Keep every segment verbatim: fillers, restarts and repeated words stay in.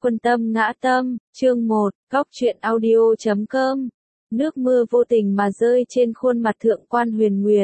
Quân tâm ngã tâm, chương một, góc truyện audio chấm com. Nước mưa vô tình mà rơi trên khuôn mặt thượng quan Huyền Nguyệt.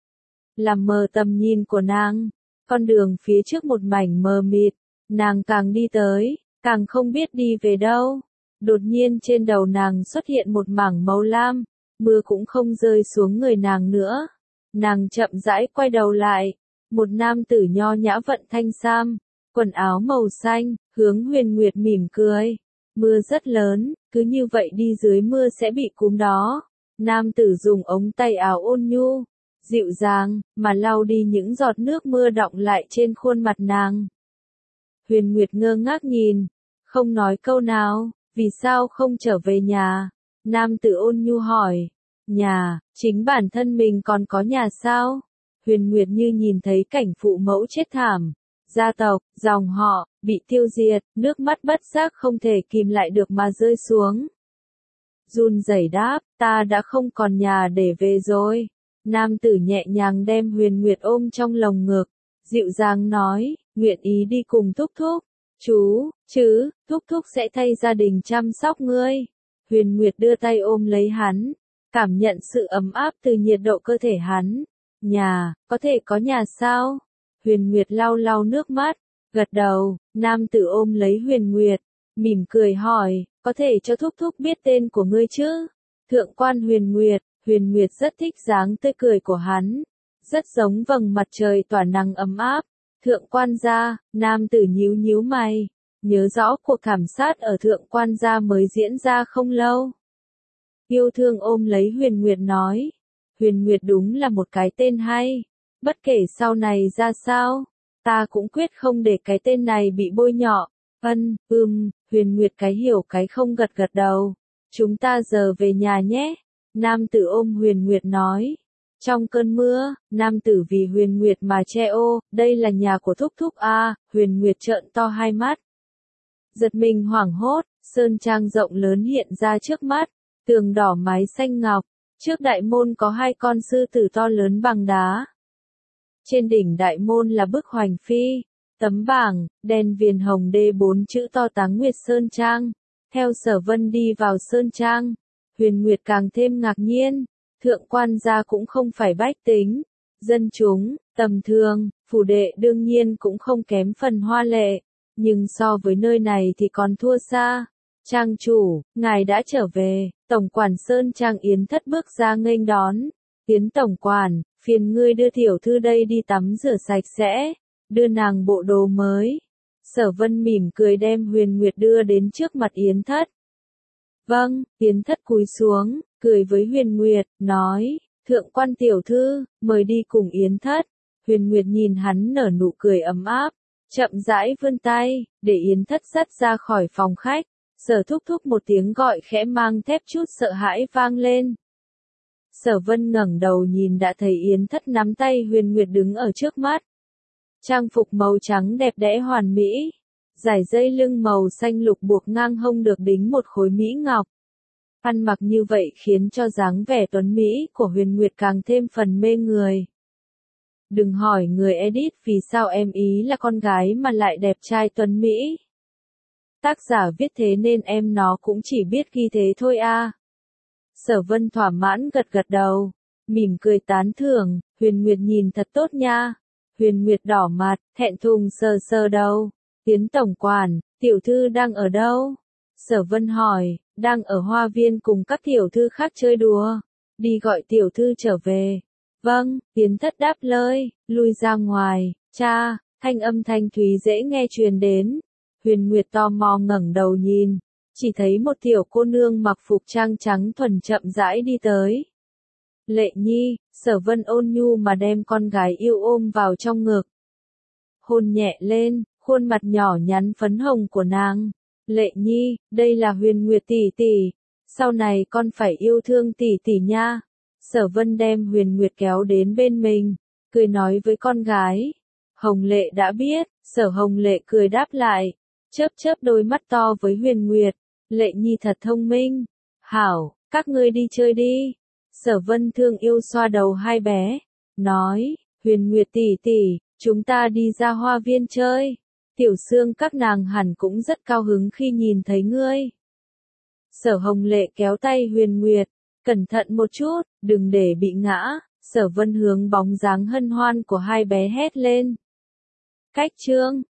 Làm mờ tầm nhìn của nàng, con đường phía trước một mảnh mờ mịt, nàng càng đi tới, càng không biết đi về đâu. Đột nhiên trên đầu nàng xuất hiện một mảng màu lam, mưa cũng không rơi xuống người nàng nữa. Nàng chậm rãi quay đầu lại, một nam tử nho nhã vận thanh sam, quần áo màu xanh, hướng Huyền Nguyệt mỉm cười. Mưa rất lớn, cứ như vậy đi dưới mưa sẽ bị cúm đó. Nam tử dùng ống tay áo ôn nhu, dịu dàng, mà lau đi những giọt nước mưa đọng lại trên khuôn mặt nàng. Huyền Nguyệt ngơ ngác nhìn, không nói câu nào, vì sao không trở về nhà? Nam tử ôn nhu hỏi, nhà, chính bản thân mình còn có nhà sao? Huyền Nguyệt như nhìn thấy cảnh phụ mẫu chết thảm, gia tộc, dòng họ, bị tiêu diệt, nước mắt bất giác không thể kìm lại được mà rơi xuống. Run rẩy đáp, ta đã không còn nhà để về rồi. Nam tử nhẹ nhàng đem Huyền Nguyệt ôm trong lồng ngực, dịu dàng nói, nguyện ý đi cùng thúc thúc. Chú, chứ, thúc thúc sẽ thay gia đình chăm sóc ngươi. Huyền Nguyệt đưa tay ôm lấy hắn, cảm nhận sự ấm áp từ nhiệt độ cơ thể hắn. Nhà, có thể có nhà sao? Huyền Nguyệt lau lau nước mắt, gật đầu. Nam tử ôm lấy Huyền Nguyệt, mỉm cười hỏi, có thể cho thúc thúc biết tên của ngươi chứ? Thượng quan Huyền Nguyệt. Huyền Nguyệt rất thích dáng tươi cười của hắn, rất giống vầng mặt trời tỏa nắng ấm áp. Thượng quan gia. Nam tử nhíu nhíu mày, nhớ rõ cuộc thảm sát ở thượng quan gia mới diễn ra không lâu. Yêu thương ôm lấy Huyền Nguyệt nói, Huyền Nguyệt đúng là một cái tên hay, bất kể sau này ra sao, ta cũng quyết không để cái tên này bị bôi nhọ. Ân, ừm, Huyền Nguyệt cái hiểu cái không gật gật đầu. Chúng ta giờ về nhà nhé. Nam tử ôm Huyền Nguyệt nói. Trong cơn mưa, nam tử vì Huyền Nguyệt mà che ô, đây là nhà của thúc thúc à? Huyền Nguyệt trợn to hai mắt. Giật mình hoảng hốt, sơn trang rộng lớn hiện ra trước mắt, tường đỏ mái xanh ngọc, trước đại môn có hai con sư tử to lớn bằng đá. Trên đỉnh đại môn là bức hoành phi, tấm bảng, đèn viền hồng đê bốn chữ to Táng Nguyệt Sơn Trang. Theo Sở Vân đi vào Sơn Trang, Huyền Nguyệt càng thêm ngạc nhiên, thượng quan gia cũng không phải bách tính, dân chúng, tầm thường, phủ đệ đương nhiên cũng không kém phần hoa lệ, nhưng so với nơi này thì còn thua xa. Trang chủ, ngài đã trở về. Tổng quản Sơn Trang Yến Thất bước ra nghênh đón. Yến tổng quản, phiền ngươi đưa tiểu thư đây đi tắm rửa sạch sẽ, đưa nàng bộ đồ mới. Sở Vân mỉm cười đem Huyền Nguyệt đưa đến trước mặt Yến Thất. Vâng. Yến Thất cúi xuống, cười với Huyền Nguyệt, nói, thượng quan tiểu thư, mời đi cùng Yến Thất. Huyền Nguyệt nhìn hắn nở nụ cười ấm áp, chậm rãi vươn tay, để Yến Thất dắt ra khỏi phòng khách. Sở thúc thúc một tiếng gọi khẽ mang thép chút sợ hãi vang lên. Sở Vân ngẩng đầu nhìn đã thấy Yến Thất nắm tay Huyền Nguyệt đứng ở trước mắt. Trang phục màu trắng đẹp đẽ hoàn mỹ, dải dây lưng màu xanh lục buộc ngang hông được đính một khối mỹ ngọc. Ăn mặc như vậy khiến cho dáng vẻ tuấn mỹ của Huyền Nguyệt càng thêm phần mê người. Đừng hỏi người edit vì sao em ý là con gái mà lại đẹp trai tuấn mỹ. Tác giả viết thế nên em nó cũng chỉ biết ghi thế thôi à. Sở Vân thỏa mãn gật gật đầu, mỉm cười tán thưởng, Huyền Nguyệt nhìn thật tốt nha. Huyền Nguyệt đỏ mặt, thẹn thùng sờ sờ đầu. Yến tổng quản, tiểu thư đang ở đâu? Sở Vân hỏi, đang ở hoa viên cùng các tiểu thư khác chơi đùa. Đi gọi tiểu thư trở về. Vâng. Yến Thất đáp lời, lui ra ngoài. Cha, thanh âm thanh thúy dễ nghe truyền đến. Huyền Nguyệt tò mò ngẩng đầu nhìn, chỉ thấy một tiểu cô nương mặc phục trang trắng thuần chậm rãi đi tới. Lệ Nhi. Sở Vân ôn nhu mà đem con gái yêu ôm vào trong ngực. Hôn nhẹ lên, khuôn mặt nhỏ nhắn phấn hồng của nàng. Lệ Nhi, đây là Huyền Nguyệt tỷ tỷ, sau này con phải yêu thương tỷ tỷ nha. Sở Vân đem Huyền Nguyệt kéo đến bên mình, cười nói với con gái. Hồng Lệ đã biết. Sở Hồng Lệ cười đáp lại, chớp chớp đôi mắt to với Huyền Nguyệt. Lệ Nhi thật thông minh. Hảo, các ngươi đi chơi đi. Sở Vân thương yêu xoa đầu hai bé, nói, Huyền Nguyệt tỷ tỷ, chúng ta đi ra hoa viên chơi. Tiểu Sương các nàng hẳn cũng rất cao hứng khi nhìn thấy ngươi. Sở Hồng Lệ kéo tay Huyền Nguyệt, cẩn thận một chút, đừng để bị ngã. Sở Vân hướng bóng dáng hân hoan của hai bé hét lên. Cách chương